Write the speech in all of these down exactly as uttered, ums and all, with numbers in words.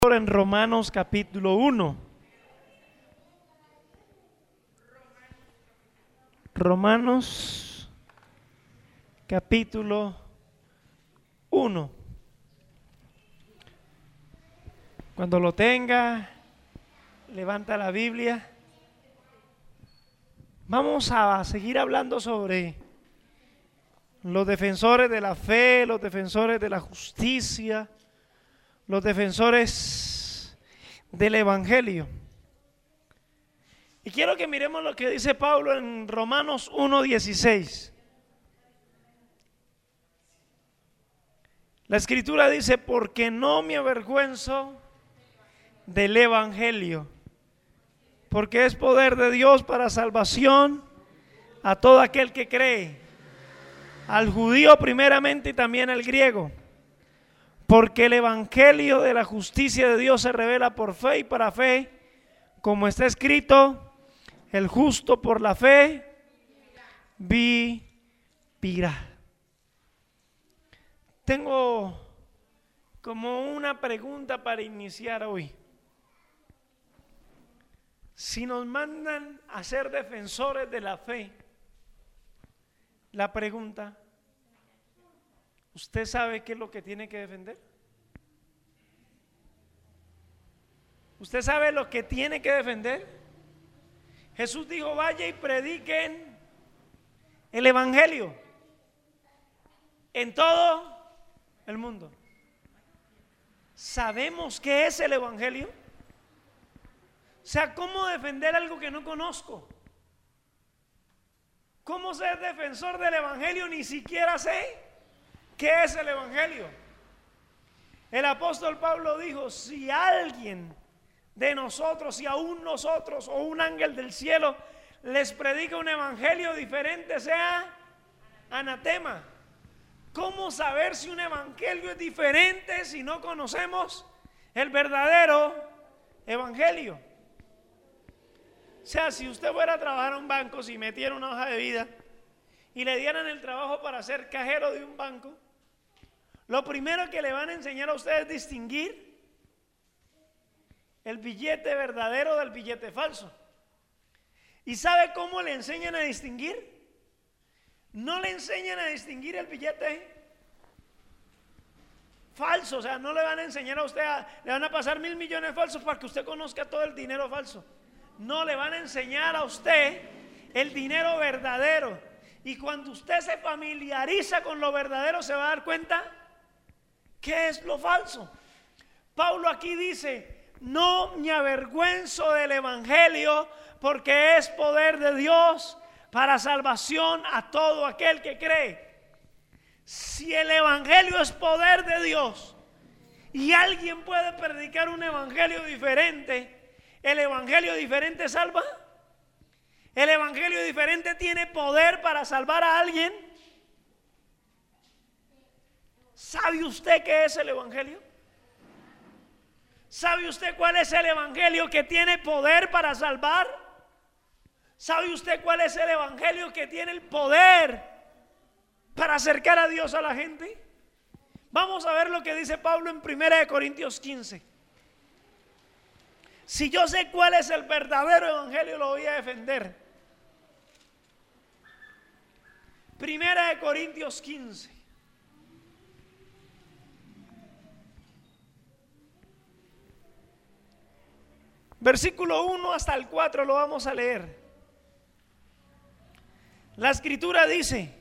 En Romanos capítulo uno. Romanos capítulo uno. Cuando lo tenga, levanta la Biblia. Vamos a seguir hablando sobre los defensores de la fe, los defensores de la justicia, los defensores del Evangelio. Y quiero que miremos lo que dice Pablo en Romanos uno dieciséis. La Escritura dice: porque no me avergüenzo del Evangelio, porque es poder de Dios para salvación a todo aquel que cree, al judío primeramente y también al griego. Porque el evangelio de la justicia de Dios se revela por fe y para fe, como está escrito: el justo por la fe vivirá. Tengo como una pregunta para iniciar hoy. Si nos mandan a ser defensores de la fe, la pregunta: ¿usted sabe qué es lo que tiene que defender? ¿Usted sabe lo que tiene que defender? Jesús dijo: vaya y prediquen el evangelio en todo el mundo. ¿Sabemos qué es el evangelio? O sea, ¿cómo defender algo que no conozco? ¿Cómo ser defensor del evangelio? Ni siquiera sé ¿qué es el evangelio? El apóstol Pablo dijo: si alguien de nosotros, si aún nosotros o un ángel del cielo les predica un evangelio diferente, sea anatema. ¿Cómo saber si un evangelio es diferente si no conocemos el verdadero evangelio? O sea, si usted fuera a trabajar a un banco, si metiera una hoja de vida y le dieran el trabajo para ser cajero de un banco, lo primero que le van a enseñar a usted es distinguir el billete verdadero del billete falso. ¿Y sabe cómo le enseñan a distinguir? No le enseñan a distinguir el billete falso. O sea, no le van a enseñar a usted a, le van a pasar mil millones falsos para que usted conozca todo el dinero falso. No, le van a enseñar a usted el dinero verdadero. Y cuando usted se familiariza con lo verdadero, se va a dar cuenta ¿qué es lo falso? Pablo aquí dice: no me avergüenzo del evangelio, porque es poder de Dios para salvación a todo aquel que cree. Si el evangelio es poder de Dios y alguien puede predicar un evangelio diferente, ¿el evangelio diferente salva? ¿El evangelio diferente tiene poder para salvar a alguien? ¿Sabe usted qué es el evangelio? ¿Sabe usted cuál es el evangelio que tiene poder para salvar? ¿Sabe usted cuál es el evangelio que tiene el poder para acercar a Dios a la gente? Vamos a ver lo que dice Pablo en primera de Corintios quince. Si yo sé cuál es el verdadero evangelio, lo voy a defender. Primera de Corintios quince. Versículo uno hasta el cuatro lo vamos a leer. La Escritura dice: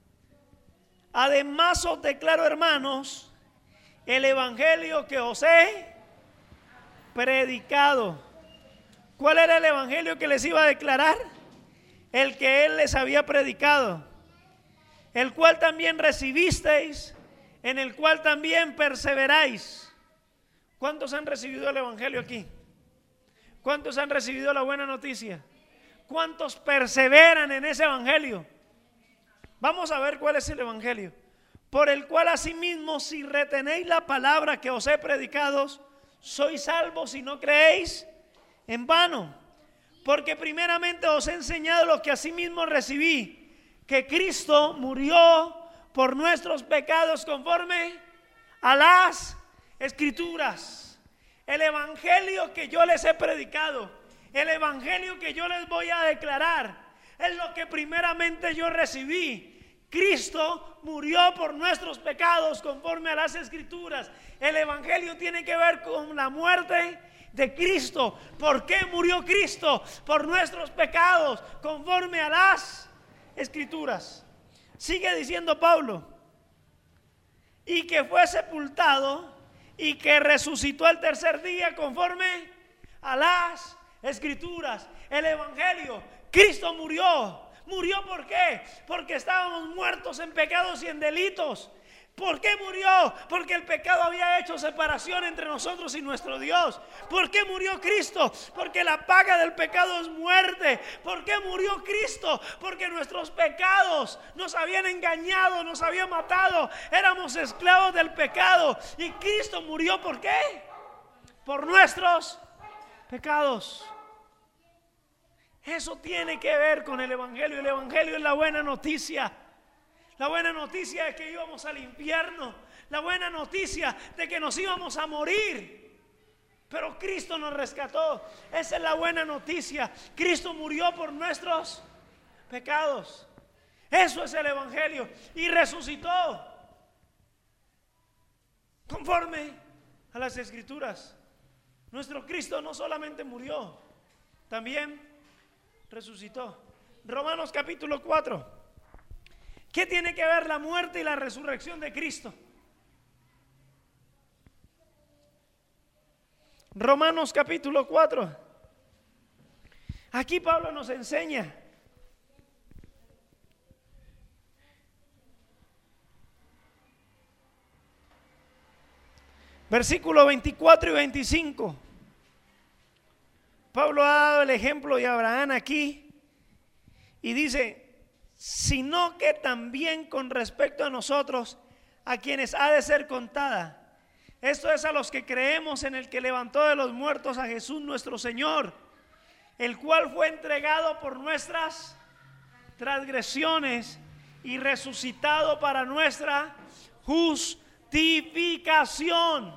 además os declaro, hermanos, el evangelio que os he predicado. ¿Cuál era el evangelio que les iba a declarar? El que él les había predicado, el cual también recibisteis, en el cual también perseveráis. ¿Cuántos han recibido el evangelio aquí? ¿Cuántos han recibido la buena noticia? ¿Cuántos perseveran en ese evangelio? Vamos a ver cuál es el evangelio. Por el cual asimismo, si retenéis la palabra que os he predicado, sois salvos si no creéis en vano. Porque primeramente os he enseñado lo que asimismo recibí, que Cristo murió por nuestros pecados conforme a las Escrituras, el evangelio que yo les he predicado, el evangelio que yo les voy a declarar, es lo que primeramente yo recibí. Cristo murió por nuestros pecados conforme a las Escrituras. El evangelio tiene que ver con la muerte de Cristo. ¿Por qué murió Cristo? Por nuestros pecados conforme a las Escrituras. Sigue diciendo Pablo, y que fue sepultado y que resucitó el tercer día conforme a las Escrituras. El evangelio, Cristo murió. ¿Murió por qué? Porque estábamos muertos en pecados y en delitos. ¿Por qué murió? Porque el pecado había hecho separación entre nosotros y nuestro Dios. ¿Por qué murió Cristo? Porque la paga del pecado es muerte. ¿Por qué murió Cristo? Porque nuestros pecados nos habían engañado, nos habían matado. Éramos esclavos del pecado. Y Cristo murió ¿por qué? Por nuestros pecados. Eso tiene que ver con el evangelio. El evangelio es la buena noticia. La buena noticia es que íbamos al infierno. La buena noticia de que nos íbamos a morir. Pero Cristo nos rescató. Esa es la buena noticia. Cristo murió por nuestros pecados. Eso es el evangelio. Y resucitó conforme a las Escrituras. Nuestro Cristo no solamente murió, también resucitó. Romanos capítulo cuatro. ¿Qué tiene que ver la muerte y la resurrección de Cristo? Romanos capítulo cuatro. Aquí Pablo nos enseña versículos veinticuatro y veinticinco. Pablo ha dado el ejemplo de Abraham aquí y dice: sino que también con respecto a nosotros, a quienes ha de ser contada. Esto es a los que creemos en el que levantó de los muertos a Jesús nuestro Señor, el cual fue entregado por nuestras transgresiones y resucitado para nuestra justificación.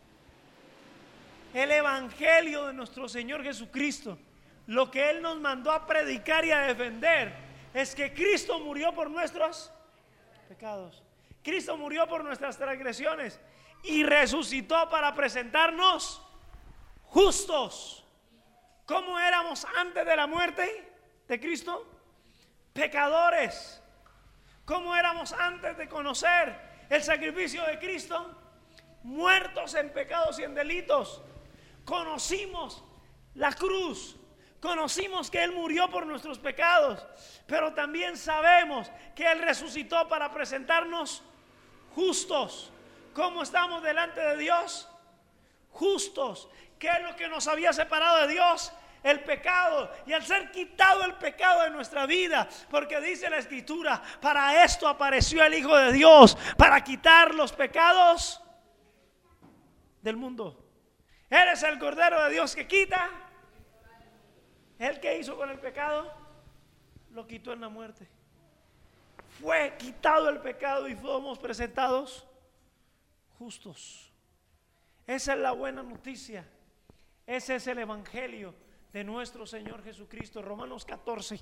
El evangelio de nuestro Señor Jesucristo, lo que Él nos mandó a predicar y a defender, es que Cristo murió por nuestros pecados. Cristo murió por nuestras transgresiones y resucitó para presentarnos justos. ¿Cómo éramos antes de la muerte de Cristo? Pecadores. ¿Cómo éramos antes de conocer el sacrificio de Cristo? Muertos en pecados y en delitos. Conocimos la cruz. Conocimos que Él murió por nuestros pecados, pero también sabemos que Él resucitó para presentarnos justos. ¿Cómo estamos delante de Dios? Justos. ¿Qué es lo que nos había separado de Dios? El pecado. Y al ser quitado el pecado de nuestra vida, porque dice la Escritura, para esto apareció el Hijo de Dios, para quitar los pecados del mundo. Él es el Cordero de Dios que quita. ¿El que hizo con el pecado? Lo quitó en la muerte. Fue quitado el pecado y fuimos presentados justos. Esa es la buena noticia. Ese es el evangelio de nuestro Señor Jesucristo. Romanos catorce.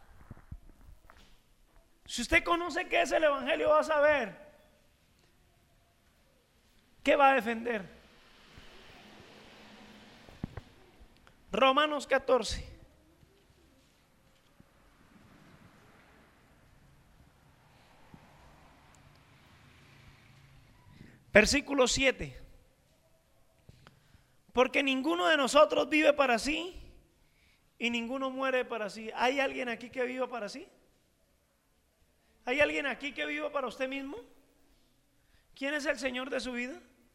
Si usted conoce qué es el evangelio, va a saber qué va a defender. Romanos catorce. Versículo siete. Porque ninguno de nosotros vive para sí y ninguno muere para sí. ¿Hay alguien aquí que viva para sí? ¿Hay alguien aquí que viva para usted mismo? ¿Quién es el Señor de su vida?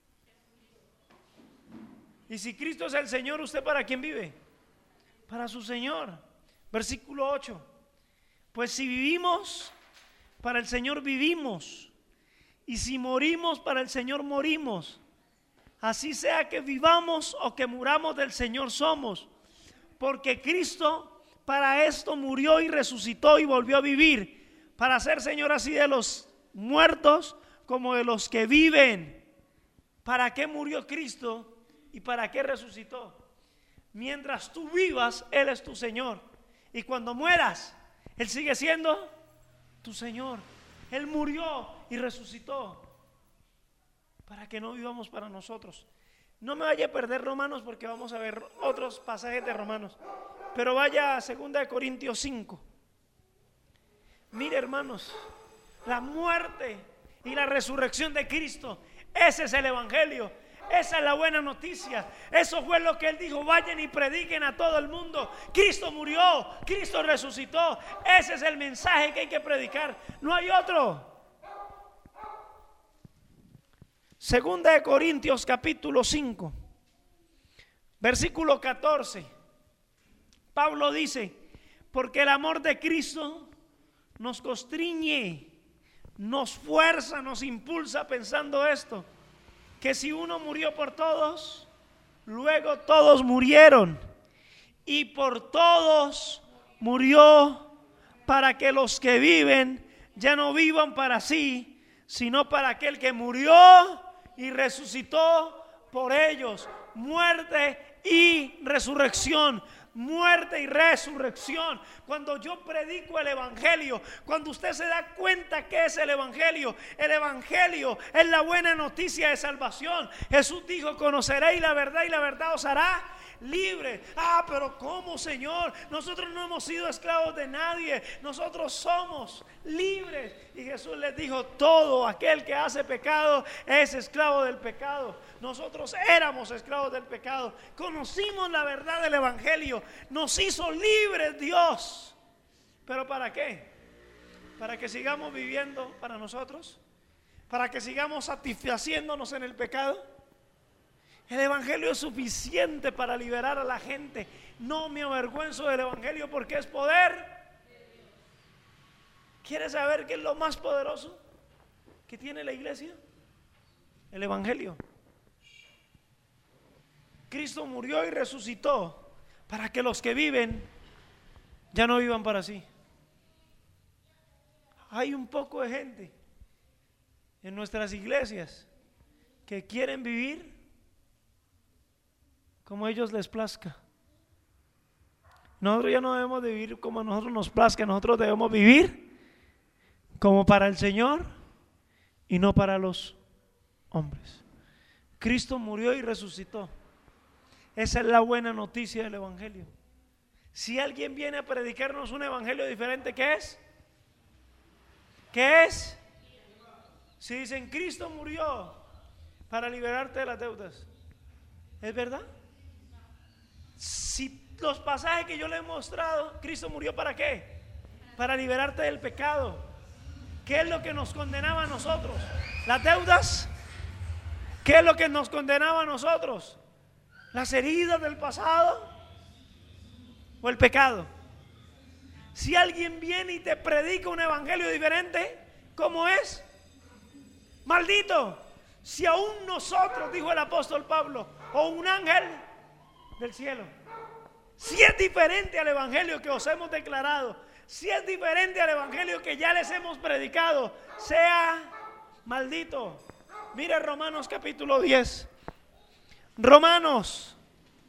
Y si Cristo es el Señor, ¿usted para quién vive? Para su Señor. Versículo ocho. Pues si vivimos, para el Señor vivimos. Y si morimos, para el Señor morimos. Así sea que vivamos o que muramos, del Señor somos. Porque Cristo para esto murió y resucitó y volvió a vivir, para ser Señor así de los muertos como de los que viven. ¿Para qué murió Cristo ¿Y para qué resucitó? Mientras tú vivas, Él es tu Señor. Y cuando mueras, Él sigue siendo tu Señor. Él murió y resucitó para que no vivamos para nosotros. No me vaya a perder Romanos, porque vamos a ver otros pasajes de Romanos. Pero vaya a segunda de Corintios cinco. Mire, hermanos, la muerte y la resurrección de Cristo, ese es el evangelio, esa es la buena noticia. Eso fue lo que Él dijo: vayan y prediquen a todo el mundo. Cristo murió, Cristo resucitó. Ese es el mensaje que hay que predicar, no hay otro. Segunda de Corintios capítulo cinco, versículo catorce. Pablo dice: porque el amor de Cristo nos constriñe, nos fuerza, nos impulsa, pensando esto, que si uno murió por todos, luego todos murieron, y por todos murió, para que los que viven ya no vivan para sí, sino para aquel que murió y resucitó por ellos. Muerte y resurrección. Muerte y resurrección. Cuando yo predico el evangelio, cuando usted se da cuenta que es el evangelio, el evangelio es la buena noticia de salvación. Jesús dijo: conoceréis la verdad y la verdad os hará libre. Ah, pero ¿cómo, Señor? Nosotros no hemos sido esclavos de nadie, nosotros somos libres. Y Jesús les dijo: todo aquel que hace pecado es esclavo del pecado. Nosotros éramos esclavos del pecado, conocimos la verdad del evangelio, nos hizo libres Dios. ¿Pero para qué? Para que sigamos viviendo para nosotros, para que sigamos satisfaciéndonos en el pecado. El evangelio es suficiente para liberar a la gente. No me avergüenzo del evangelio, porque es poder. ¿Quieres saber qué es lo más poderoso que tiene la iglesia? El evangelio. Cristo murió y resucitó para que los que viven ya no vivan para sí. Hay un poco de gente en nuestras iglesias que quieren vivir como a ellos les plazca. Nosotros ya no debemos de vivir como a nosotros nos plazca. Nosotros debemos vivir como para el Señor y no para los hombres. Cristo murió y resucitó. Esa es la buena noticia del evangelio. Si alguien viene a predicarnos un evangelio diferente, ¿qué es? ¿Qué es? Si dicen: Cristo murió para liberarte de las deudas, ¿es verdad? Si los pasajes que yo le he mostrado, Cristo murió ¿para qué? Para liberarte del pecado. ¿Qué es lo que nos condenaba a nosotros? ¿Las deudas? ¿Qué es lo que nos condenaba a nosotros? ¿Las heridas del pasado o el pecado? Si alguien viene y te predica un evangelio diferente, ¿cómo es? Maldito. Si aún nosotros, dijo el apóstol Pablo, o un ángel del cielo, si es diferente al evangelio que os hemos declarado, si es diferente al evangelio que ya les hemos predicado, sea maldito. Mire Romanos capítulo diez. Romanos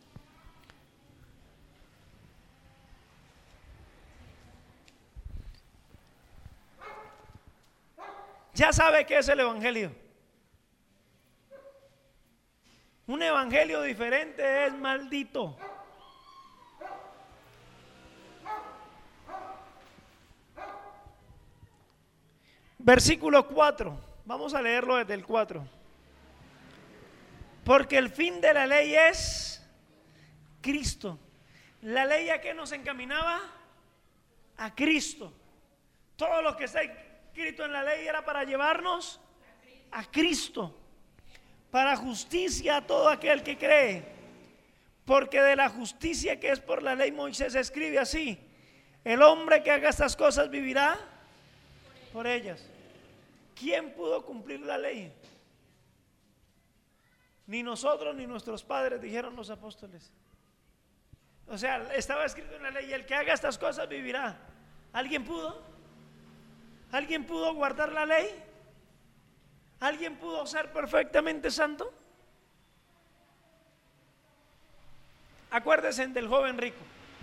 ya sabe qué es el evangelio. Un evangelio diferente es maldito. Versículo cuatro. Vamos a leerlo desde el cuatro. Porque el fin de la ley es Cristo. ¿La ley a qué nos encaminaba? A Cristo. Todo lo que está escrito en la ley era para llevarnos a Cristo, para justicia a todo aquel que cree. Porque de la justicia que es por la ley, Moisés escribe así: el hombre que haga estas cosas vivirá por ellas. ¿Quién pudo cumplir la ley? Ni nosotros ni nuestros padres, dijeron los apóstoles. O sea, estaba escrito en la ley: el que haga estas cosas vivirá. ¿Alguien pudo? ¿Alguien pudo guardar la ley? ¿Alguien pudo ser perfectamente santo? Acuérdense del joven rico.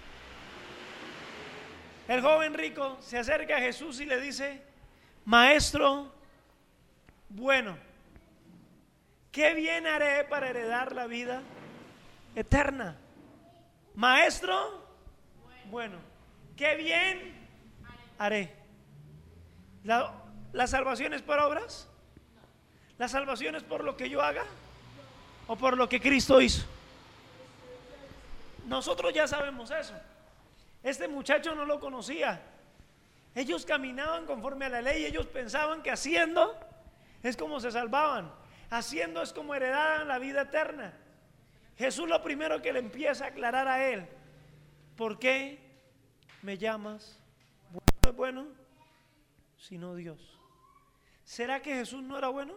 El joven rico se acerca a Jesús y le dice: Maestro bueno, ¿qué bien haré para heredar la vida eterna? Maestro bueno, ¿qué bien haré? ¿La, la salvación es por obras? ¿La salvación es por lo que yo haga? ¿O por lo que Cristo hizo? Nosotros ya sabemos eso. Este muchacho no lo conocía. Ellos caminaban conforme a la ley. Ellos pensaban que haciendo es como se salvaban, haciendo es como heredaban la vida eterna. Jesús lo primero que le empieza a aclarar a él: ¿por qué me llamas bueno? No es bueno sino Dios. ¿Será que Jesús no era bueno?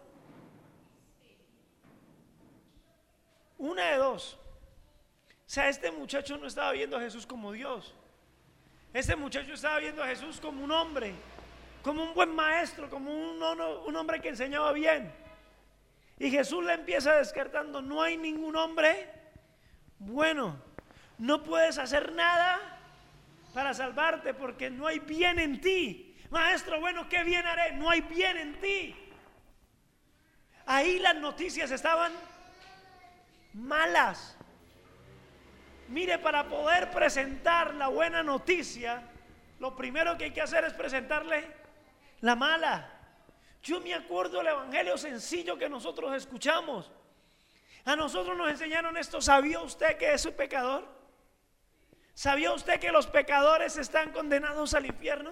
Una de dos. O sea, este muchacho no estaba viendo a Jesús como Dios. Este muchacho estaba viendo a Jesús como un hombre, como un buen maestro, como un, un hombre que enseñaba bien. Y Jesús le empieza descartando: no hay ningún hombre bueno. No puedes hacer nada para salvarte porque no hay bien en ti. Maestro bueno, ¿qué bien haré? No hay bien en ti. Ahí las noticias estaban malas. Mire, para poder presentar la buena noticia, lo primero que hay que hacer es presentarle la mala. Yo me acuerdo del evangelio sencillo que nosotros escuchamos. A nosotros nos enseñaron esto: ¿sabía usted que es un pecador? ¿Sabía usted que los pecadores están condenados al infierno?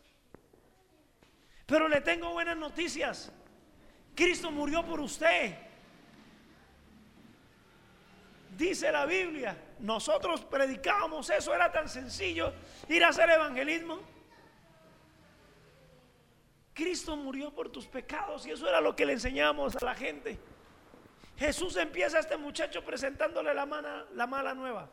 Pero le tengo buenas noticias: Cristo murió por usted. Dice la Biblia, nosotros predicábamos eso, era tan sencillo ir a hacer evangelismo. Cristo murió por tus pecados y eso era lo que le enseñábamos a la gente. Jesús empieza a este muchacho presentándole la, mala, la mala nueva.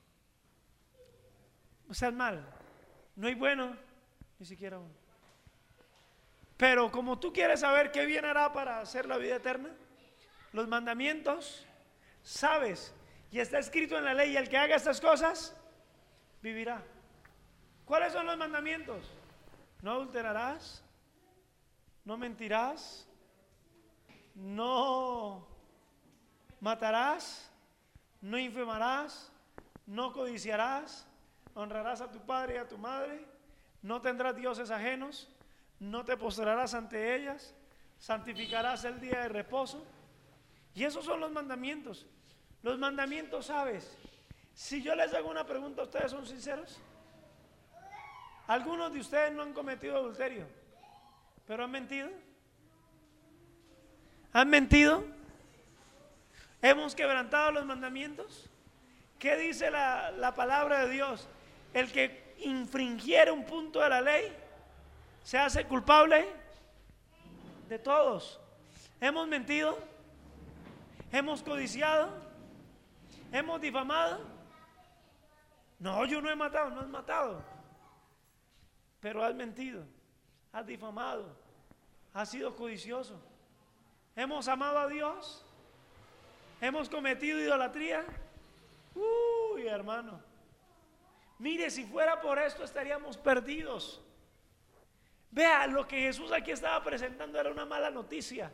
O sea, es mal, no hay bueno, ni siquiera uno. Pero como tú quieres saber qué bien hará para hacer la vida eterna, los mandamientos, sabes, y está escrito en la ley: el que haga estas cosas vivirá. ¿Cuáles son los mandamientos? No adulterarás, no mentirás, no matarás, no infamarás, no codiciarás, honrarás a tu padre y a tu madre, no tendrás dioses ajenos, no te postrarás ante ellas, santificarás el día de reposo. Y esos son los mandamientos. Los mandamientos, ¿sabes? Si yo les hago una pregunta, ¿ustedes son sinceros? Algunos de ustedes no han cometido adulterio, pero han mentido. ¿Han mentido? ¿Hemos quebrantado los mandamientos? ¿Qué dice la, la palabra de Dios? El que infringiere un punto de la ley se hace culpable de todos. ¿Hemos mentido? ¿Hemos codiciado? ¿Hemos difamado? No, yo no he matado. No has matado, pero has mentido, has difamado, has sido codicioso. ¿Hemos amado a Dios? ¿Hemos cometido idolatría? Uy, hermano, mire, si fuera por esto estaríamos perdidos. Vea, lo que Jesús aquí estaba presentando era una mala noticia.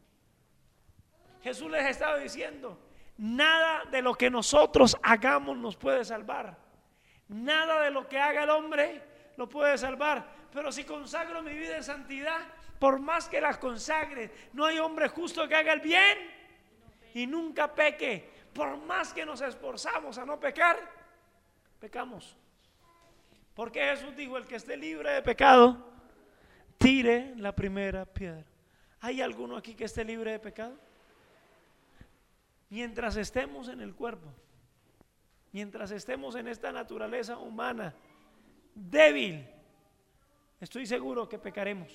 Jesús les estaba diciendo: nada de lo que nosotros hagamos nos puede salvar. Nada de lo que haga el hombre lo puede salvar. Pero si consagro mi vida en santidad, por más que la consagre, no hay hombre justo que haga el bien y nunca peque. Por más que nos esforzamos a no pecar, pecamos. Porque Jesús dijo: el que esté libre de pecado, tire la primera piedra. ¿Hay alguno aquí que esté libre de pecado? Mientras estemos en el cuerpo, mientras estemos en esta naturaleza humana débil, estoy seguro que pecaremos.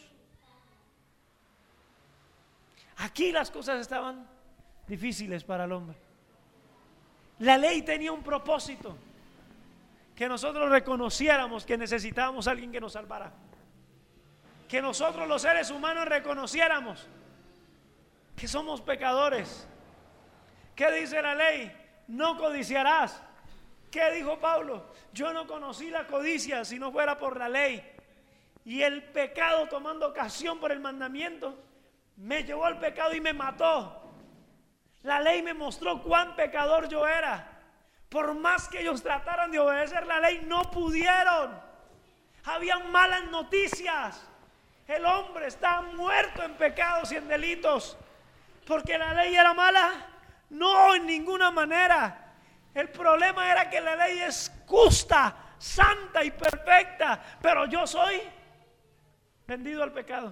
Aquí las cosas estaban difíciles para el hombre. La ley tenía un propósito: que nosotros reconociéramos que necesitábamos a alguien que nos salvara, que nosotros los seres humanos reconociéramos que somos pecadores. ¿Qué dice la ley? No codiciarás. ¿Qué dijo Pablo? Yo no conocí la codicia si no fuera por la ley. Y el pecado, tomando ocasión por el mandamiento, me llevó al pecado y me mató. La ley me mostró cuán pecador yo era. Por más que ellos trataran de obedecer la ley, no pudieron. Habían malas noticias. El hombre está muerto en pecados y en delitos. ¿Porque la ley era mala? No, en ninguna manera. El problema era que la ley es justa, santa y perfecta, pero yo soy vendido al pecado.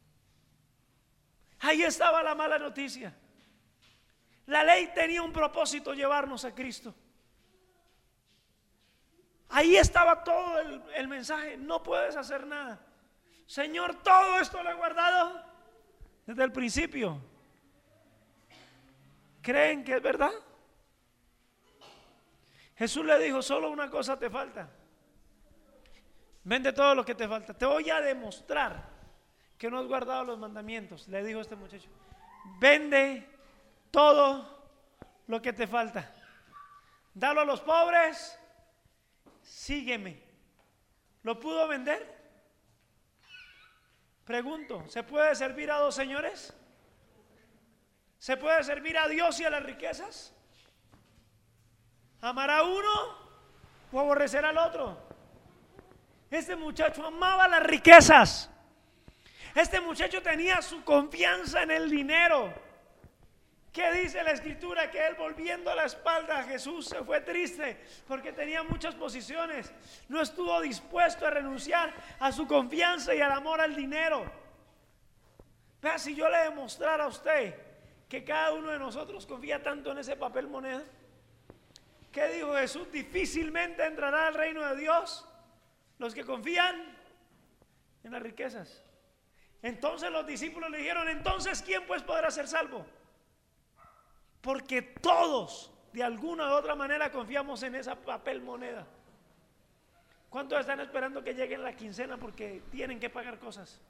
Ahí estaba la mala noticia. La ley tenía un propósito: llevarnos a Cristo. Ahí estaba todo el, el mensaje. No puedes hacer nada. Señor, todo esto lo he guardado desde el principio. ¿Creen que es verdad? Jesús le dijo: solo una cosa te falta. Vende todo lo que te falta. Te voy a demostrar que no has guardado los mandamientos. Le dijo este muchacho: vende todo lo que te falta. Dalo a los pobres. Sígueme. ¿Lo pudo vender? Pregunto, ¿se puede servir a dos señores? ¿Se puede servir a Dios y a las riquezas? ¿Amar a uno o aborrecer al otro? Este muchacho amaba las riquezas. Este muchacho tenía su confianza en el dinero. ¿Qué dice la escritura? Que él, volviendo la espalda a Jesús, se fue triste porque tenía muchas posiciones. No estuvo dispuesto a renunciar a su confianza y al amor al dinero. Vea, si yo le demostrara a usted que cada uno de nosotros confía tanto en ese papel moneda, ¿qué dijo Jesús? Difícilmente entrará al reino de Dios los que confían en las riquezas. Entonces los discípulos le dijeron: entonces, ¿quién pues podrá ser salvo? Porque todos de alguna u otra manera confiamos en esa papel moneda. ¿Cuántos están esperando que llegue la quincena porque tienen que pagar cosas?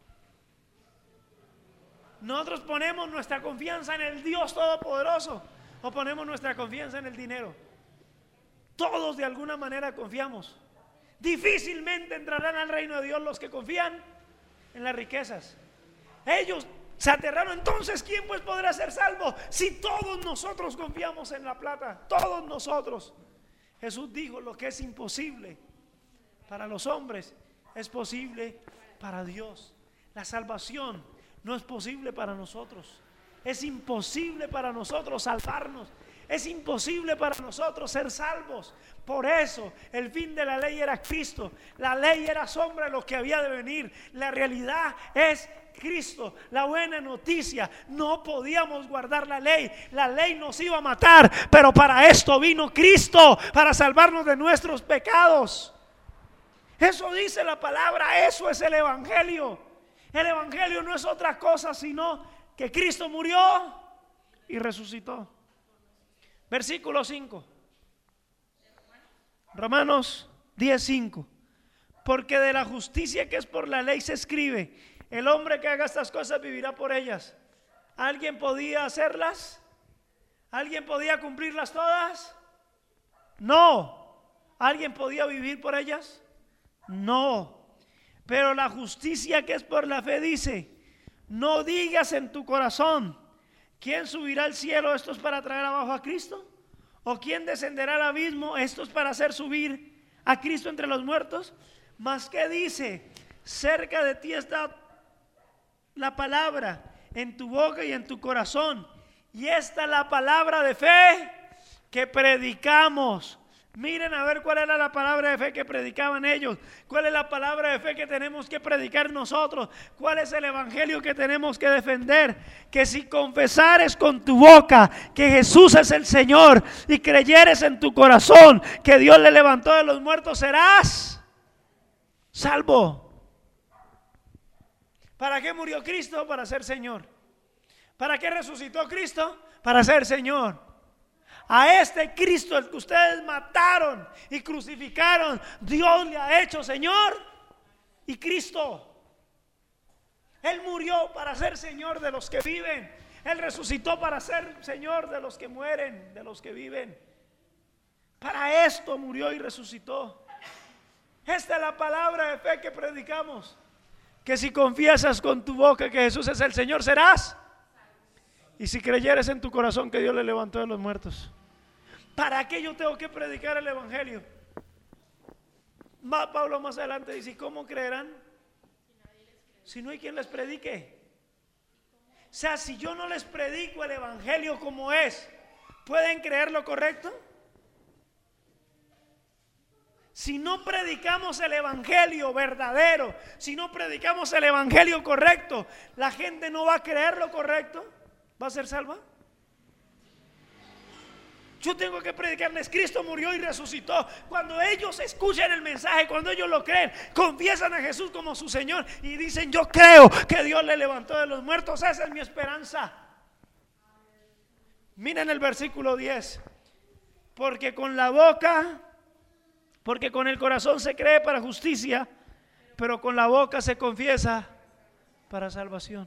Nosotros ponemos nuestra confianza en el Dios Todopoderoso o ponemos nuestra confianza en el dinero. Todos de alguna manera confiamos. Difícilmente entrarán al reino de Dios los que confían en las riquezas. Ellos se aterraron. Entonces, ¿quién pues podrá ser salvo si todos nosotros confiamos en la plata? Todos nosotros. Jesús dijo: lo que es imposible para los hombres es posible para Dios. La salvación no es posible para nosotros. Es imposible para nosotros salvarnos. Es imposible para nosotros ser salvos. Por eso el fin de la ley era Cristo. La ley era sombra de lo que había de venir. La realidad es Cristo. La buena noticia: no podíamos guardar la ley. La ley nos iba a matar, pero para esto vino Cristo, para salvarnos de nuestros pecados. Eso dice la palabra. Eso es el evangelio. El evangelio no es otra cosa sino que Cristo murió y resucitó. Versículo cinco. Romanos diez cinco. Porque de la justicia que es por la ley se escribe: el hombre que haga estas cosas vivirá por ellas. ¿Alguien podía hacerlas? ¿Alguien podía cumplirlas todas? No. ¿Alguien podía vivir por ellas? No. Pero la justicia que es por la fe dice: no digas en tu corazón: ¿quién subirá al cielo? ¿Esto es para traer abajo a Cristo? ¿O quién descenderá al abismo? ¿Esto es para hacer subir a Cristo entre los muertos? Mas ¿qué dice? Cerca de ti está la palabra, en tu boca y en tu corazón. Y esta es la palabra de fe que predicamos. Miren a ver cuál era la palabra de fe que predicaban ellos. ¿Cuál es la palabra de fe que tenemos que predicar nosotros? ¿Cuál es el evangelio que tenemos que defender? Que si confesares con tu boca que Jesús es el Señor y creyeres en tu corazón que Dios le levantó de los muertos, serás salvo. ¿Para qué murió Cristo? Para ser Señor. ¿Para qué resucitó Cristo? Para ser Señor. A este Cristo, el que ustedes mataron y crucificaron, Dios le ha hecho Señor y Cristo. Él murió para ser Señor de los que viven. Él resucitó para ser Señor de los que mueren, de los que viven. Para esto murió y resucitó. Esta es la palabra de fe que predicamos. Que si confiesas con tu boca que Jesús es el Señor, serás. Y si creyeres en tu corazón que Dios le levantó de los muertos. ¿Para qué yo tengo que predicar el evangelio? Pablo más adelante dice: ¿cómo creerán si no hay quien les predique? O sea, si yo no les predico el evangelio como es, ¿pueden creer lo correcto? Si no predicamos el evangelio verdadero, si no predicamos el evangelio correcto, la gente no va a creer lo correcto. ¿Va a ser salva? Yo tengo que predicarles: Cristo murió y resucitó. Cuando ellos escuchan el mensaje, cuando ellos lo creen, confiesan a Jesús como su Señor y dicen: yo creo que Dios le levantó de los muertos. Esa es mi esperanza. Miren el versículo diez. Porque con la boca, porque con el corazón se cree para justicia, pero con la boca se confiesa para salvación.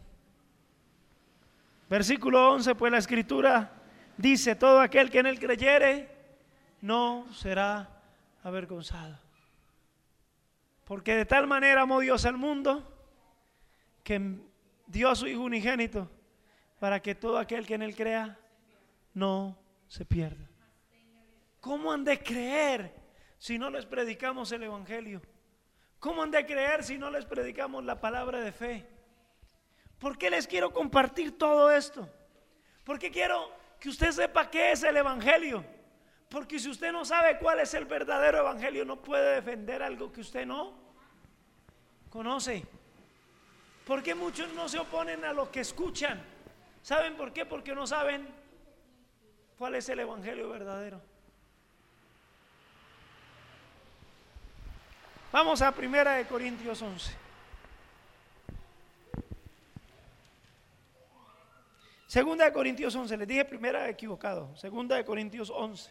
Versículo once. Pues la escritura dice: todo aquel que en él creyere no será avergonzado. Porque de tal manera amó Dios al mundo que dio a su Hijo unigénito, para que todo aquel que en él crea no se pierda. ¿Cómo han de creer si no les predicamos el evangelio? ¿Cómo han de creer si no les predicamos la palabra de fe? ¿Por qué les quiero compartir todo esto? Porque quiero que usted sepa qué es el evangelio. Porque si usted no sabe cuál es el verdadero evangelio, no puede defender algo que usted no conoce. ¿Por qué muchos no se oponen a lo que escuchan? ¿Saben por qué? Porque no saben cuál es el evangelio verdadero. Vamos a Primera de Corintios once. Segunda de Corintios once, les dije primera equivocado. Segunda de Corintios once.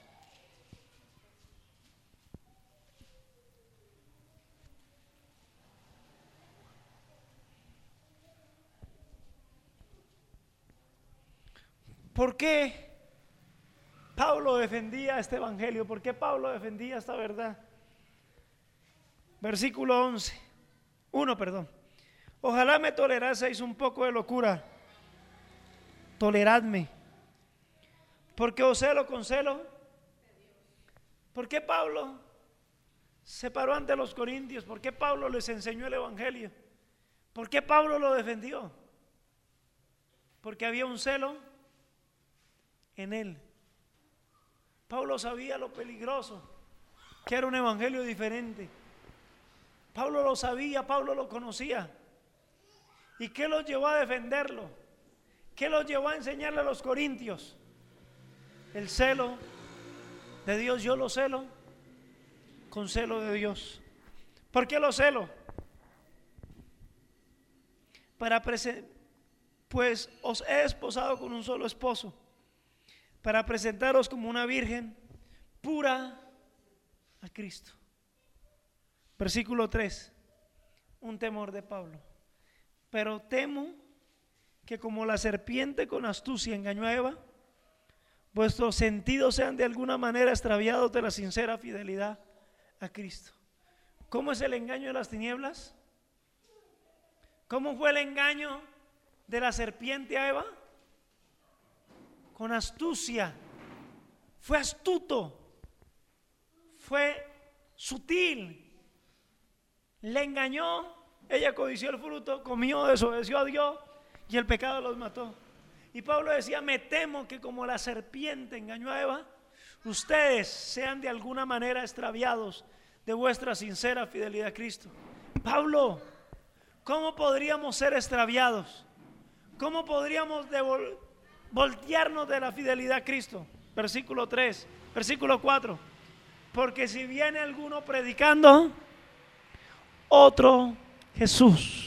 ¿Por qué Pablo defendía este evangelio? ¿Por qué Pablo defendía esta verdad? Versículo once. uno, perdón. Ojalá me toleraseis un poco de locura. Toleradme, porque os celo con celo. ¿Por qué Pablo se paró ante los corintios? ¿Por qué Pablo les enseñó el evangelio? ¿Por qué Pablo lo defendió? Porque había un celo en él. Pablo sabía lo peligroso que era un evangelio diferente. Pablo lo sabía, Pablo lo conocía. ¿Y qué los llevó a defenderlo? ¿Qué los llevó a enseñarle a los corintios? El celo de Dios. Yo lo celo con celo de Dios. ¿Por qué lo celo? Para presen- pues os he esposado con un solo esposo, para presentaros como una virgen pura a Cristo. Versículo tres. Un temor de Pablo. Pero temo que como la serpiente con astucia engañó a Eva, vuestros sentidos sean de alguna manera extraviados de la sincera fidelidad a Cristo. ¿Cómo es el engaño de las tinieblas? ¿Cómo fue el engaño de la serpiente a Eva? Con astucia. Fue astuto, fue sutil, le engañó. Ella codició el fruto, comió, desobedeció a Dios y el pecado los mató. Y Pablo decía: me temo que como la serpiente engañó a Eva, ustedes sean de alguna manera extraviados de vuestra sincera fidelidad a Cristo. Pablo, ¿cómo podríamos ser extraviados? ¿Cómo podríamos devol- voltearnos de la fidelidad a Cristo? Versículo tres, versículo cuatro. Porque si viene alguno predicando otro Jesús.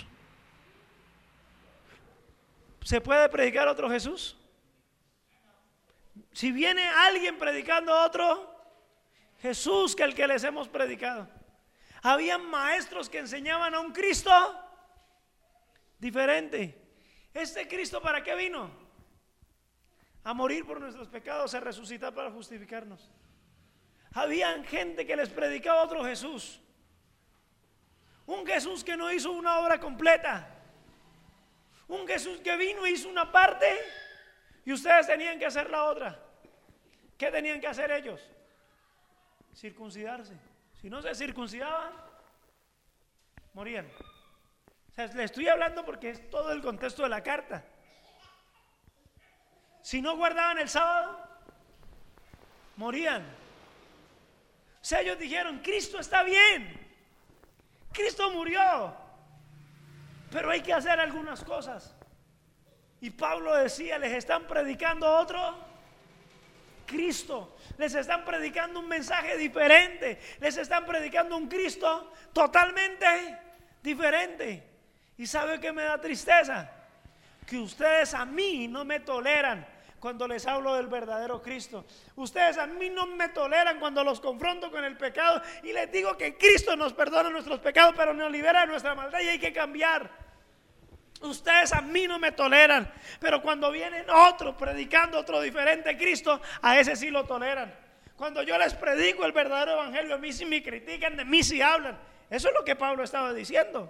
¿Se puede predicar otro Jesús? Si viene alguien predicando otro Jesús que el que les hemos predicado. Habían maestros que enseñaban a un Cristo diferente. ¿Este Cristo para qué vino? A morir por nuestros pecados, a resucitar para justificarnos, Había gente que les predicaba otro Jesús. Un Jesús que no hizo una obra completa. Un Jesús que vino e hizo una parte y ustedes tenían que hacer la otra. ¿Qué tenían que hacer ellos? Circuncidarse. Si no se circuncidaban, morían. O sea, le estoy hablando porque es todo el contexto de la carta. Si no guardaban el sábado, morían. O sea, ellos dijeron, Cristo está bien, Cristo murió, pero hay que hacer algunas cosas. Y Pablo decía, les están predicando otro Cristo, les están predicando un mensaje diferente, les están predicando un Cristo totalmente diferente. ¿Y sabe qué me da tristeza? Que ustedes a mí no me toleran cuando les hablo del verdadero Cristo. Ustedes a mí no me toleran cuando los confronto con el pecado y les digo que Cristo nos perdona nuestros pecados, pero nos libera de nuestra maldad y hay que cambiar. Ustedes a mí no me toleran, pero cuando vienen otros predicando otro diferente Cristo, a ese sí lo toleran. Cuando yo les predico el verdadero evangelio, a mí sí me critican, de mí sí hablan. Eso es lo que Pablo estaba diciendo.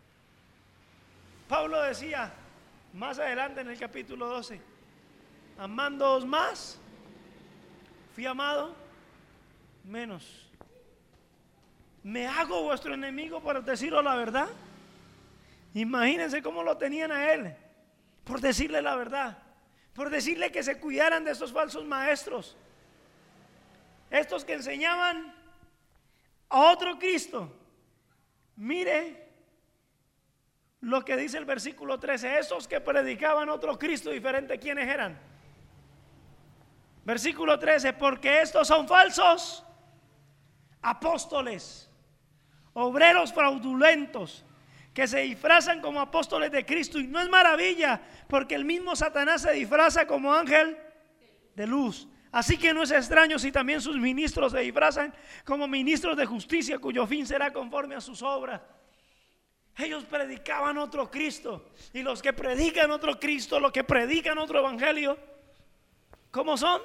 Pablo decía más adelante en el capítulo doce, amándoos más, fui amado menos. ¿Me hago vuestro enemigo por deciros la verdad? Imagínense cómo lo tenían a él, por decirle la verdad, por decirle que se cuidaran de estos falsos maestros, estos que enseñaban a otro Cristo. Mire lo que dice el versículo trece, esos que predicaban otro Cristo diferente, ¿quiénes eran? Versículo trece, porque estos son falsos apóstoles, obreros fraudulentos, que se disfrazan como apóstoles de Cristo. Y no es maravilla, porque el mismo Satanás se disfraza como ángel de luz. Así que no es extraño si también sus ministros se disfrazan como ministros de justicia, cuyo fin será conforme a sus obras. Ellos predicaban otro Cristo, y los que predican otro Cristo, los que predican otro evangelio, ¿cómo son?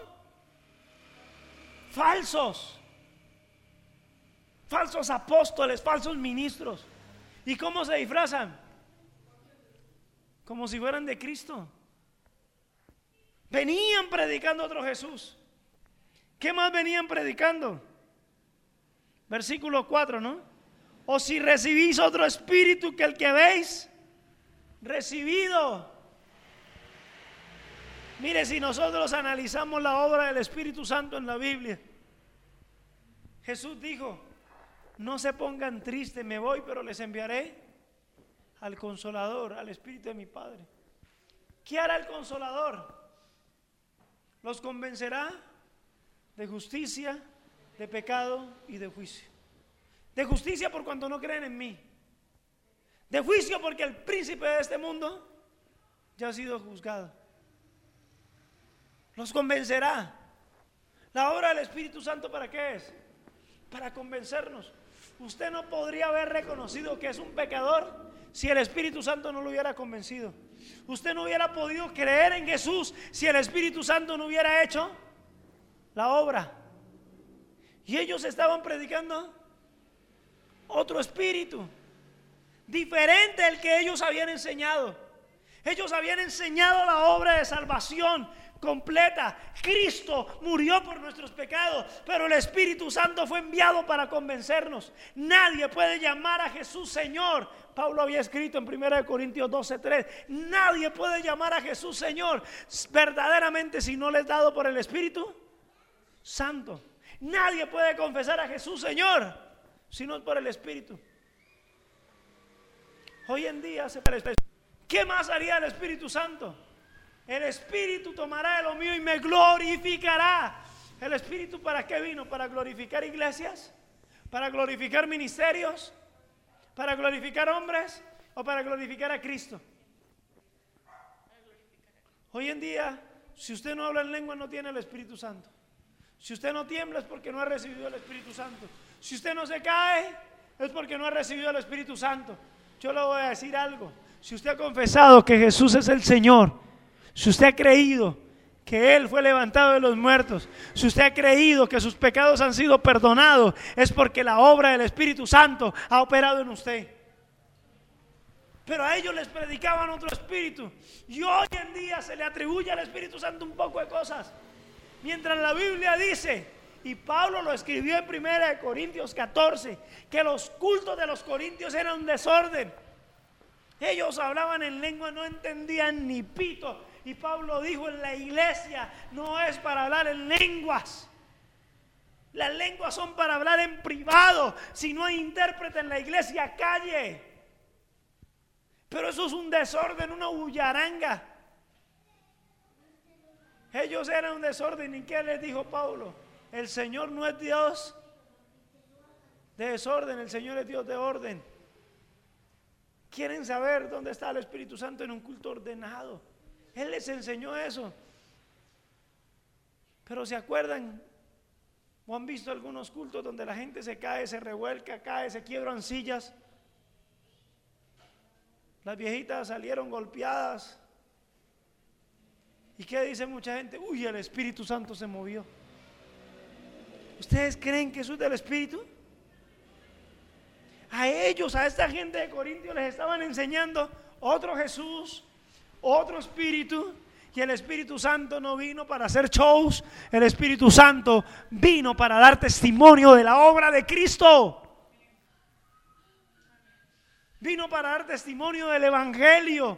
Falsos. Falsos apóstoles, falsos ministros. ¿Y cómo se disfrazan? Como si fueran de Cristo. Venían predicando otro Jesús. ¿Qué más venían predicando? Versículo cuatro, ¿no? O si recibís otro espíritu que el que habéis recibido. Mire, si nosotros analizamos la obra del Espíritu Santo en la Biblia, Jesús dijo, no se pongan tristes, me voy, pero les enviaré al Consolador, al Espíritu de mi Padre. ¿Qué hará el Consolador? Los convencerá de justicia, de pecado y de juicio. De justicia por cuanto no creen en mí. De juicio porque el príncipe de este mundo ya ha sido juzgado. Los convencerá. La obra del Espíritu Santo, ¿para qué es? Para convencernos. Usted no podría haber reconocido que es un pecador si el Espíritu Santo no lo hubiera convencido. Usted no hubiera podido creer en Jesús si el Espíritu Santo no hubiera hecho la obra. Y ellos estaban predicando otro espíritu, diferente al que ellos habían enseñado. Ellos habían enseñado la obra de salvación completa. Cristo murió por nuestros pecados, pero el Espíritu Santo fue enviado para convencernos. Nadie puede llamar a Jesús Señor. Pablo había escrito en primera de Corintios doce tres, nadie puede llamar a Jesús Señor verdaderamente si no le es dado por el Espíritu Santo. Nadie puede confesar a Jesús Señor si no es por el Espíritu. Hoy en día se parece. ¿Qué más haría el Espíritu Santo? El Espíritu tomará de lo mío y me glorificará. ¿El Espíritu para qué vino? ¿Para glorificar iglesias? ¿Para glorificar ministerios? ¿Para glorificar hombres? ¿O para glorificar a Cristo? Hoy en día, si usted no habla en lengua, no tiene el Espíritu Santo. Si usted no tiembla, es porque no ha recibido el Espíritu Santo. Si usted no se cae, es porque no ha recibido el Espíritu Santo. Yo le voy a decir algo. Si usted ha confesado que Jesús es el Señor, si usted ha creído que Él fue levantado de los muertos, si usted ha creído que sus pecados han sido perdonados, es porque la obra del Espíritu Santo ha operado en usted. Pero a ellos les predicaban otro espíritu, y hoy en día se le atribuye al Espíritu Santo un poco de cosas, mientras la Biblia dice, y Pablo lo escribió en primera de Corintios catorce, que los cultos de los corintios eran un desorden. Ellos hablaban en lengua, no entendían ni pito. Y Pablo dijo, en la iglesia no es para hablar en lenguas. Las lenguas son para hablar en privado. Si no hay intérprete en la iglesia, calle. Pero eso es un desorden, una bullaranga. Ellos eran un desorden. ¿Y qué les dijo Pablo? El Señor no es Dios de desorden, el Señor es Dios de orden. ¿Quieren saber dónde está el Espíritu Santo? En un culto ordenado. Él les enseñó eso. Pero ¿se acuerdan? ¿O han visto algunos cultos donde la gente se cae, se revuelca, cae, se quiebran sillas? Las viejitas salieron golpeadas. ¿Y qué dice mucha gente? Uy, el Espíritu Santo se movió. ¿Ustedes creen que eso es del Espíritu? A ellos, a esta gente de Corintios les estaban enseñando otro Jesús, otro Espíritu, y el Espíritu Santo no vino para hacer shows, el Espíritu Santo vino para dar testimonio de la obra de Cristo. Vino para dar testimonio del Evangelio.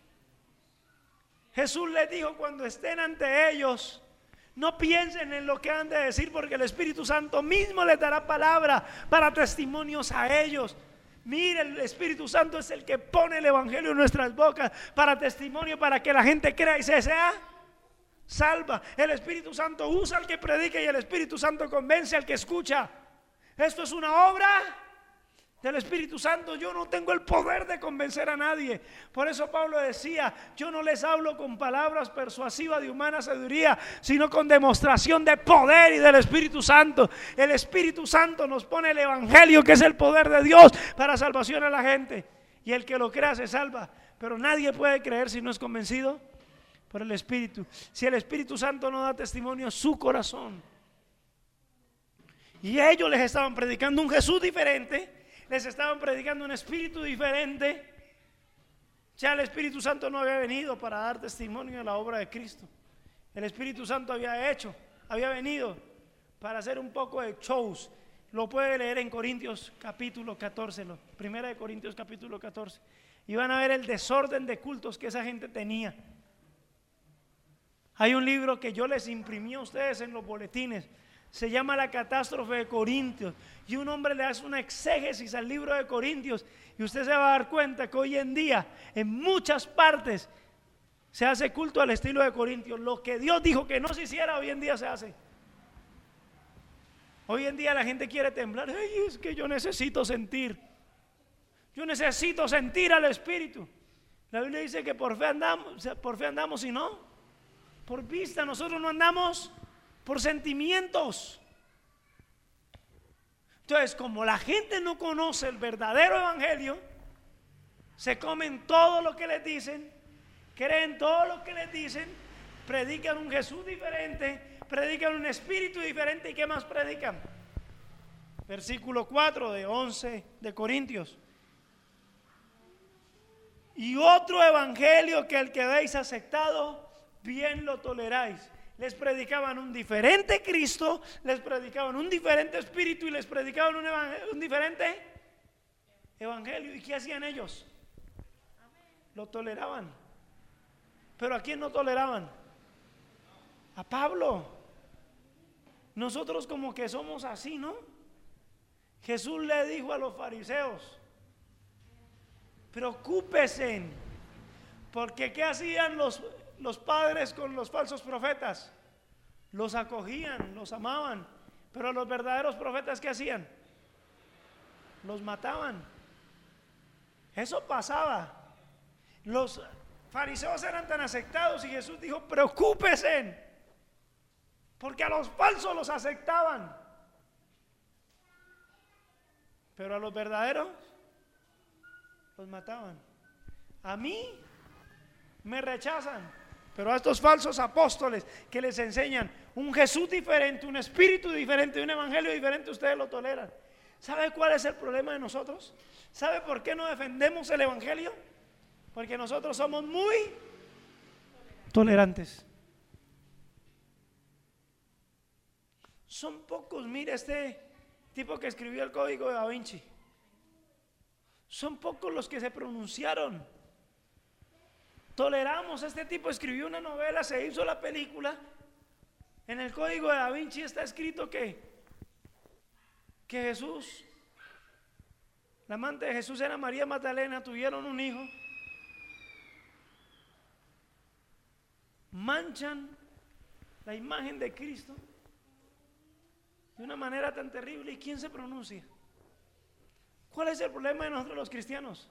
Jesús les dijo, cuando estén ante ellos, no piensen en lo que han de decir, porque el Espíritu Santo mismo les dará palabra para testimonios a ellos. Mire, el Espíritu Santo es el que pone el Evangelio en nuestras bocas para testimonio, para que la gente crea y se sea salva. El Espíritu Santo usa al que predica y el Espíritu Santo convence al que escucha. Esto es una obra del Espíritu Santo. Yo no tengo el poder de convencer a nadie. Por eso Pablo decía, yo no les hablo con palabras persuasivas de humana sabiduría, sino con demostración de poder y del Espíritu Santo. El Espíritu Santo nos pone el Evangelio, que es el poder de Dios para salvación a la gente, y el que lo crea se salva. Pero nadie puede creer si no es convencido por el Espíritu. Si el Espíritu Santo no da testimonio, su corazón. Y ellos les estaban predicando un Jesús diferente, les estaban predicando un espíritu diferente. Ya el Espíritu Santo no había venido para dar testimonio de la obra de Cristo. El Espíritu Santo había hecho, había venido para hacer un poco de shows. Lo puede leer en Corintios capítulo catorce, lo, primera de Corintios capítulo catorce, y van a ver el desorden de cultos que esa gente tenía. Hay un libro que yo les imprimí a ustedes en los boletines, se llama La Catástrofe de Corintios, y un hombre le hace una exégesis al libro de Corintios, y usted se va a dar cuenta que hoy en día en muchas partes se hace culto al estilo de Corintios. Lo que Dios dijo que no se hiciera, hoy en día se hace. Hoy en día la gente quiere temblar. Ay, es que yo necesito sentir, yo necesito sentir al Espíritu. La Biblia dice que por fe andamos, por fe andamos y no por vista. Nosotros no andamos por sentimientos. Entonces, como la gente no conoce el verdadero evangelio, se comen todo lo que les dicen, creen todo lo que les dicen, predican un Jesús diferente, predican un espíritu diferente. ¿Y qué más predican? Versículo cuatro de once de Corintios: y otro evangelio que el que habéis aceptado, bien lo toleráis. Les predicaban un diferente Cristo, les predicaban un diferente espíritu y les predicaban un, un diferente evangelio. ¿Y qué hacían ellos? Lo toleraban. ¿Pero a quién no toleraban? A Pablo. Nosotros como que somos así, ¿no? Jesús le dijo a los fariseos: preocúpense, porque ¿qué hacían los los padres con los falsos profetas? Los acogían, los amaban, pero los verdaderos profetas, ¿qué hacían? Los mataban. Eso pasaba. Los fariseos eran tan aceptados y Jesús dijo: preocúpense, porque a los falsos los aceptaban, pero a los verdaderos los mataban. A mí me rechazan, Pero a estos falsos apóstoles que les enseñan un Jesús diferente, un espíritu diferente, un evangelio diferente, ustedes lo toleran. ¿Sabe cuál es el problema de nosotros? ¿Sabe por qué no defendemos el evangelio? Porque nosotros somos muy tolerantes. Son pocos, mire este tipo que escribió el Código de Da Vinci. Son pocos los que se pronunciaron. Toleramos, este tipo escribió una novela, se hizo la película. En el Código de Da Vinci está escrito que, que Jesús, la amante de Jesús era María Magdalena, tuvieron un hijo. Manchan la imagen de Cristo de una manera tan terrible. ¿Y quién se pronuncia? ¿Cuál es el problema de nosotros los cristianos?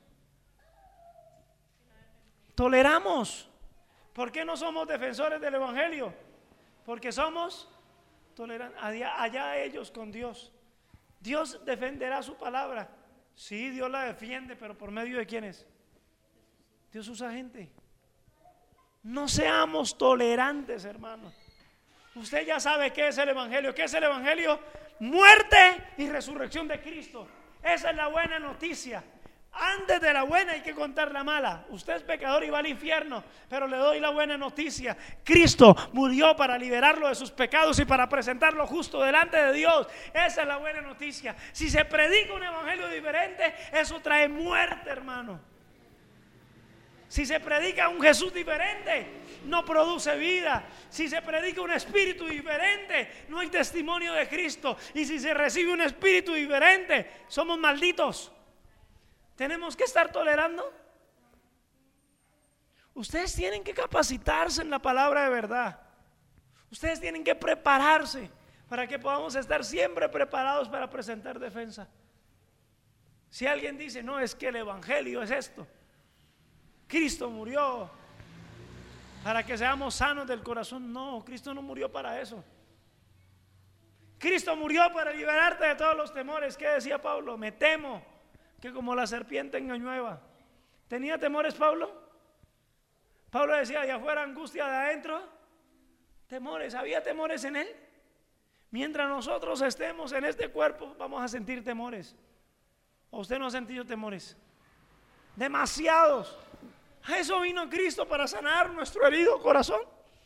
Toleramos. ¿Por qué no somos defensores del evangelio? Porque somos tolerantes. Allá, allá ellos con Dios. Dios defenderá su palabra. Sí, Dios la defiende, pero ¿por medio de quiénes? Dios usa gente. No seamos tolerantes, hermanos. Usted ya sabe qué es el evangelio. ¿Qué es el evangelio? Muerte y resurrección de Cristo. Esa es la buena noticia. Antes de la buena hay que contar la mala. Usted es pecador y va al infierno, pero le doy la buena noticia. Cristo murió para liberarlo de sus pecados y para presentarlo justo delante de Dios. Esa es la buena noticia. Si se predica un evangelio diferente, eso trae muerte, hermano. Si se predica un Jesús diferente, no produce vida. Si se predica un espíritu diferente, no hay testimonio de Cristo. Y si se recibe un espíritu diferente, somos malditos. Tenemos que estar tolerando. Ustedes tienen que capacitarse en la palabra de verdad. Ustedes tienen que prepararse para que podamos estar siempre preparados para presentar defensa. Si alguien dice, no, es que el evangelio es esto, Cristo murió para que seamos sanos del corazón. No, Cristo no murió para eso. Cristo murió para liberarte de todos los temores. ¿Qué decía Pablo? Me temo que como la serpiente engañó a Eva. ¿Tenía temores Pablo? Pablo decía, allá afuera angustia, de adentro temores. ¿Había temores en él? Mientras nosotros estemos en este cuerpo, vamos a sentir temores. ¿O usted no ha sentido temores? Demasiados. ¿A eso vino Cristo, para sanar nuestro herido corazón?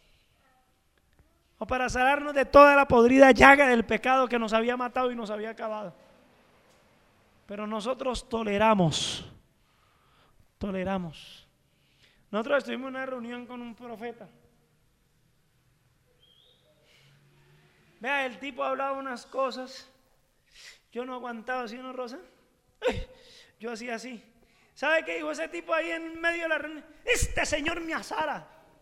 ¿O para sanarnos de toda la podrida llaga del pecado que nos había matado y nos había acabado? Pero nosotros toleramos, toleramos. Nosotros estuvimos en una reunión con un profeta. Vea, el tipo hablaba unas cosas. Yo no aguantaba, ¿sí o no, Rosa? Yo hacía así. ¿Sabe qué dijo ese tipo ahí en medio de la reunión? Este señor me azara.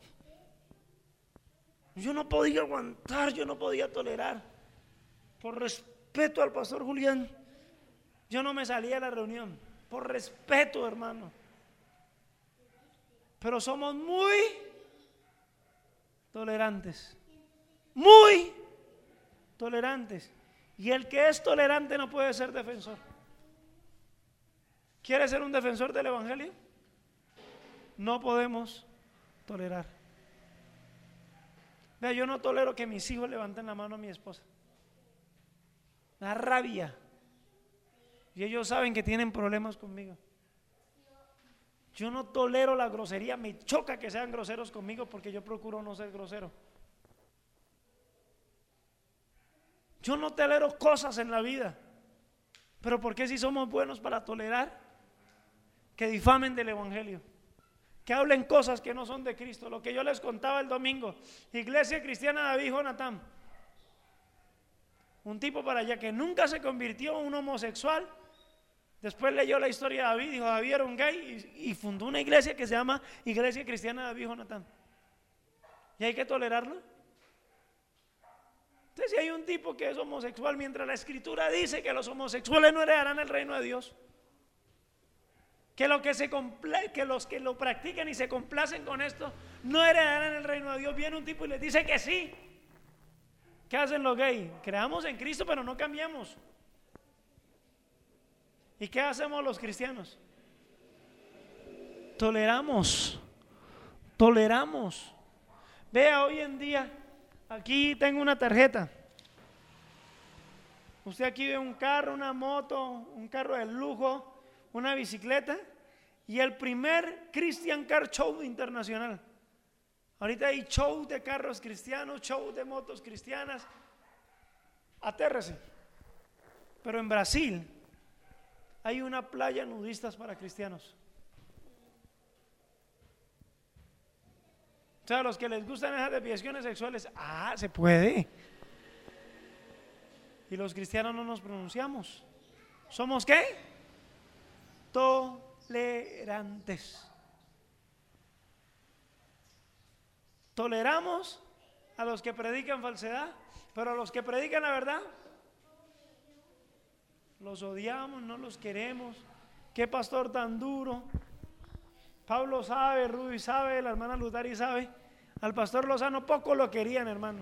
Yo no podía aguantar, yo no podía tolerar. Por respeto al pastor Julián, yo no me salía de la reunión. Por respeto, hermano. Pero somos muy tolerantes. Muy tolerantes. Y el que es tolerante no puede ser defensor. ¿Quiere ser un defensor del evangelio? No podemos tolerar. Vea, yo no tolero que mis hijos levanten la mano a mi esposa. Me da rabia. Y ellos saben que tienen problemas conmigo. Yo no tolero la grosería. Me choca que sean groseros conmigo, porque yo procuro no ser grosero. Yo no tolero cosas en la vida. Pero ¿por qué si somos buenos para tolerar que difamen del evangelio? Que hablen cosas que no son de Cristo. Lo que yo les contaba el domingo. Iglesia Cristiana David Jonathan. Un tipo para allá que nunca se convirtió en un homosexual. Después leyó la historia de David. Dijo, David era un gay y, y fundó una iglesia que se llama Iglesia Cristiana David Jonathan. ¿Y hay que tolerarlo? Entonces, si hay un tipo que es homosexual, mientras la escritura dice que los homosexuales no heredarán el reino de Dios, que, lo que, se compla- que los que lo practican y se complacen con esto no heredarán el reino de Dios, viene un tipo y les dice que sí. ¿Qué hacen los gays? Creamos en Cristo, pero no cambiamos. ¿Y qué hacemos los cristianos? Toleramos, toleramos. Vea, hoy en día, aquí tengo una tarjeta. Usted aquí ve un carro, una moto, un carro de lujo, una bicicleta y el primer Christian Car Show internacional. Ahorita hay show de carros cristianos, show de motos cristianas. Atérrese. Pero en Brasil hay una playa nudistas para cristianos. O sea, los que les gustan esas desviaciones sexuales, ah, se puede. Y los cristianos no nos pronunciamos. ¿Somos qué? Tolerantes. Toleramos a los que predican falsedad, pero a los que predican la verdad los odiamos, no los queremos. Qué pastor tan duro. Pablo sabe, Rudy sabe, la hermana Lutari sabe. Al pastor Lozano poco lo querían, hermano.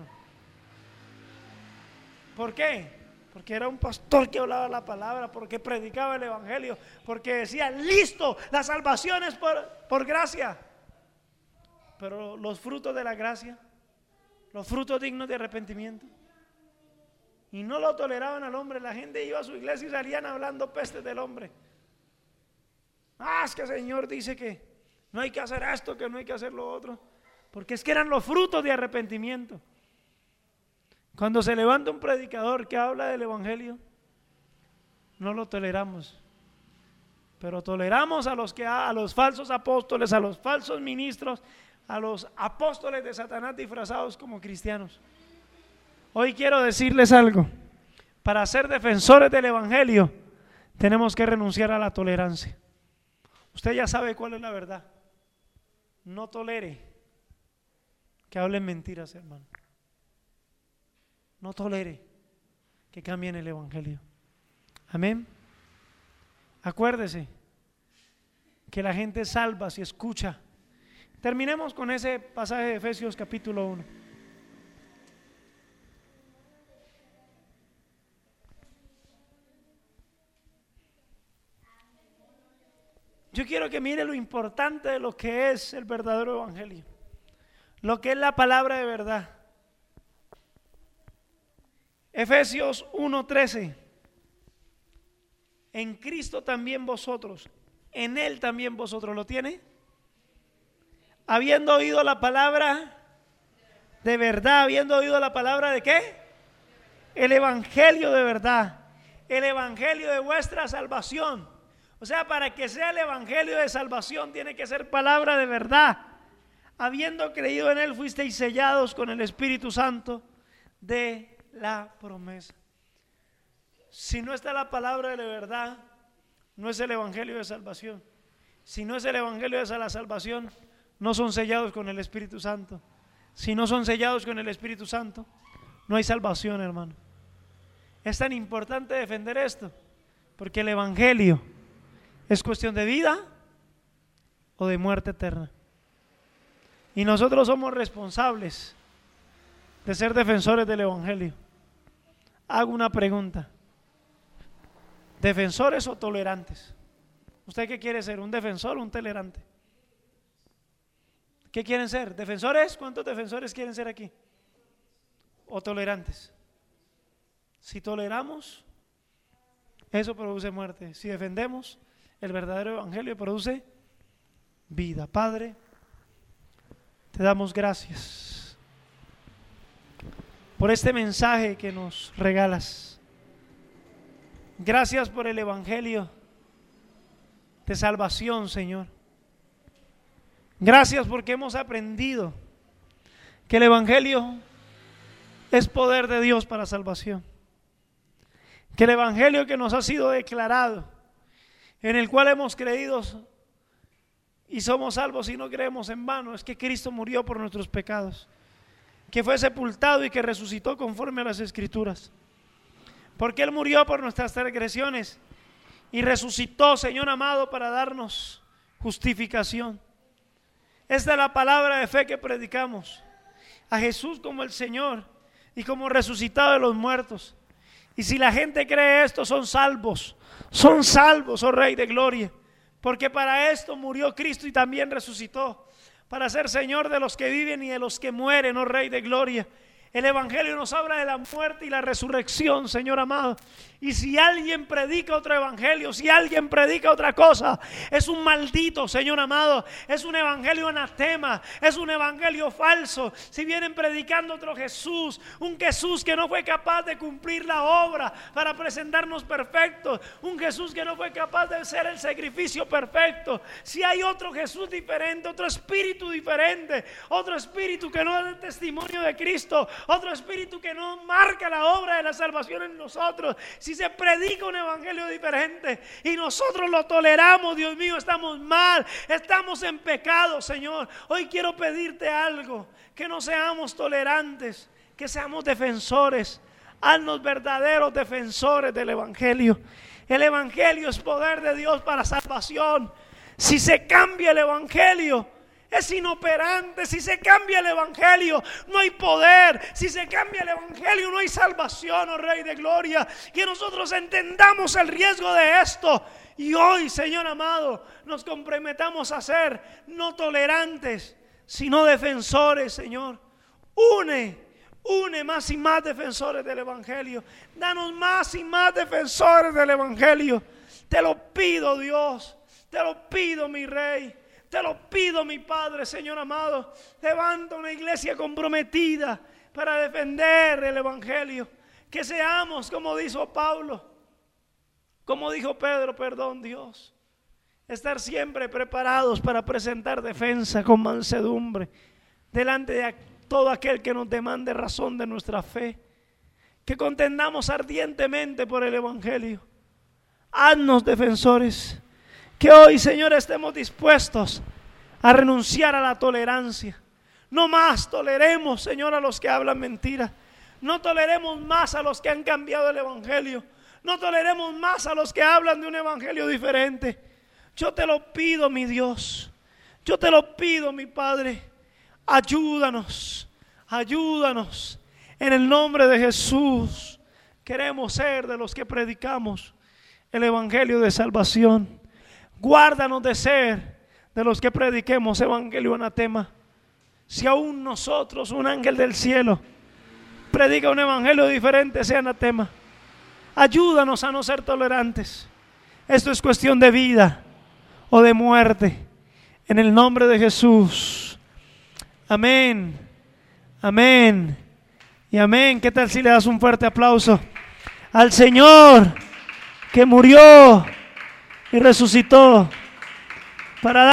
¿Por qué? Porque era un pastor que hablaba la palabra, porque predicaba el evangelio, porque decía, listo, la salvación es por, por gracia. Pero los frutos de la gracia, los frutos dignos de arrepentimiento, y no lo toleraban al hombre. La gente iba a su iglesia y salían hablando pestes del hombre. Ah, es que el Señor dice que no hay que hacer esto, que no hay que hacer lo otro, porque es que eran los frutos de arrepentimiento. Cuando se levanta un predicador que habla del evangelio, no lo toleramos, pero toleramos a los que a los falsos apóstoles, a los falsos ministros, a los apóstoles de Satanás disfrazados como cristianos. Hoy quiero decirles algo: para ser defensores del evangelio tenemos que renunciar a la tolerancia. Usted ya sabe cuál es la verdad. No tolere que hablen mentiras, hermano. No tolere que cambien el evangelio. Amén. Acuérdese que la gente es salva si escucha. Terminemos con ese pasaje de Efesios capítulo uno. Yo quiero que mire lo importante de lo que es el verdadero evangelio, lo que es la palabra de verdad. Efesios uno trece. En Cristo también vosotros, en Él también vosotros, ¿lo tiene? Habiendo oído la palabra de verdad, habiendo oído la palabra de ¿qué? El evangelio de verdad, el evangelio de vuestra salvación. O sea, para que sea el evangelio de salvación tiene que ser palabra de verdad. Habiendo creído en Él, fuisteis sellados con el Espíritu Santo de la promesa. Si no está la palabra de la verdad, no es el evangelio de salvación. Si no es el evangelio de la salvación, no son sellados con el Espíritu Santo. Si no son sellados con el Espíritu Santo, no hay salvación, hermano. Es tan importante defender esto, porque el evangelio es cuestión de vida o de muerte eterna. Y nosotros somos responsables de ser defensores del evangelio. Hago una pregunta: ¿defensores o tolerantes? ¿Usted qué quiere ser? ¿Un defensor o un tolerante? ¿Qué quieren ser? ¿Defensores? ¿Cuántos defensores quieren ser aquí? ¿O tolerantes? Si toleramos, eso produce muerte. Si defendemos, el verdadero evangelio produce vida. Padre, te damos gracias por este mensaje que nos regalas. Gracias por el evangelio de salvación, Señor. Gracias porque hemos aprendido que el evangelio es poder de Dios para salvación. Que el evangelio que nos ha sido declarado, en el cual hemos creído y somos salvos y no creemos en vano, es que Cristo murió por nuestros pecados, que fue sepultado y que resucitó conforme a las Escrituras, porque Él murió por nuestras transgresiones y resucitó, Señor amado, para darnos justificación. Esta es la palabra de fe que predicamos, a Jesús como el Señor y como resucitado de los muertos. Y si la gente cree esto, son salvos, son salvos, oh Rey de Gloria, porque para esto murió Cristo y también resucitó, para ser Señor de los que viven y de los que mueren, oh Rey de gloria. El Evangelio nos habla de la muerte y la resurrección, Señor amado. Y si alguien predica otro evangelio, si alguien predica otra cosa, es un maldito, Señor amado. Es un evangelio anatema, es un evangelio falso. Si vienen predicando otro Jesús, un Jesús que no fue capaz de cumplir la obra para presentarnos perfectos, un Jesús que no fue capaz de hacer el sacrificio perfecto. Si hay otro Jesús diferente, otro espíritu diferente, otro espíritu que no da el testimonio de Cristo, otro espíritu que no marca la obra de la salvación en nosotros, si se predica un evangelio diferente y nosotros lo toleramos, Dios mío, estamos mal, estamos en pecado, Señor. Hoy quiero pedirte algo, que no seamos tolerantes, que seamos defensores. Haznos verdaderos defensores del evangelio. El evangelio es poder de Dios para salvación. Si se cambia el evangelio, es inoperante. Si se cambia el evangelio, no hay poder. Si se cambia el evangelio, no hay salvación, oh Rey de gloria. Que nosotros entendamos el riesgo de esto. Y hoy, Señor amado, nos comprometamos a ser no tolerantes, sino defensores, Señor. Une, une más y más defensores del evangelio. Danos más y más defensores del evangelio. Te lo pido, Dios. Te lo pido, mi Rey. Te lo pido, mi Padre, Señor amado. Levanta una iglesia comprometida para defender el evangelio. Que seamos, como dijo Pablo, como dijo Pedro, perdón, Dios. Estar siempre preparados para presentar defensa con mansedumbre delante de todo aquel que nos demande razón de nuestra fe. Que contendamos ardientemente por el evangelio. Haznos defensores. Que hoy, Señor, estemos dispuestos a renunciar a la tolerancia. No más toleremos, Señor, a los que hablan mentira. No toleremos más a los que han cambiado el evangelio. No toleremos más a los que hablan de un evangelio diferente. Yo te lo pido, mi Dios. Yo te lo pido, mi Padre. Ayúdanos, ayúdanos. En el nombre de Jesús, queremos ser de los que predicamos el evangelio de salvación. Guárdanos de ser de los que prediquemos evangelio anatema. Si aún nosotros, un ángel del cielo, predica un evangelio diferente, sea anatema. Ayúdanos a no ser tolerantes. Esto es cuestión de vida o de muerte. En el nombre de Jesús. Amén. Amén. Y amén. ¿Qué tal si le das un fuerte aplauso al Señor que murió y resucitó para dar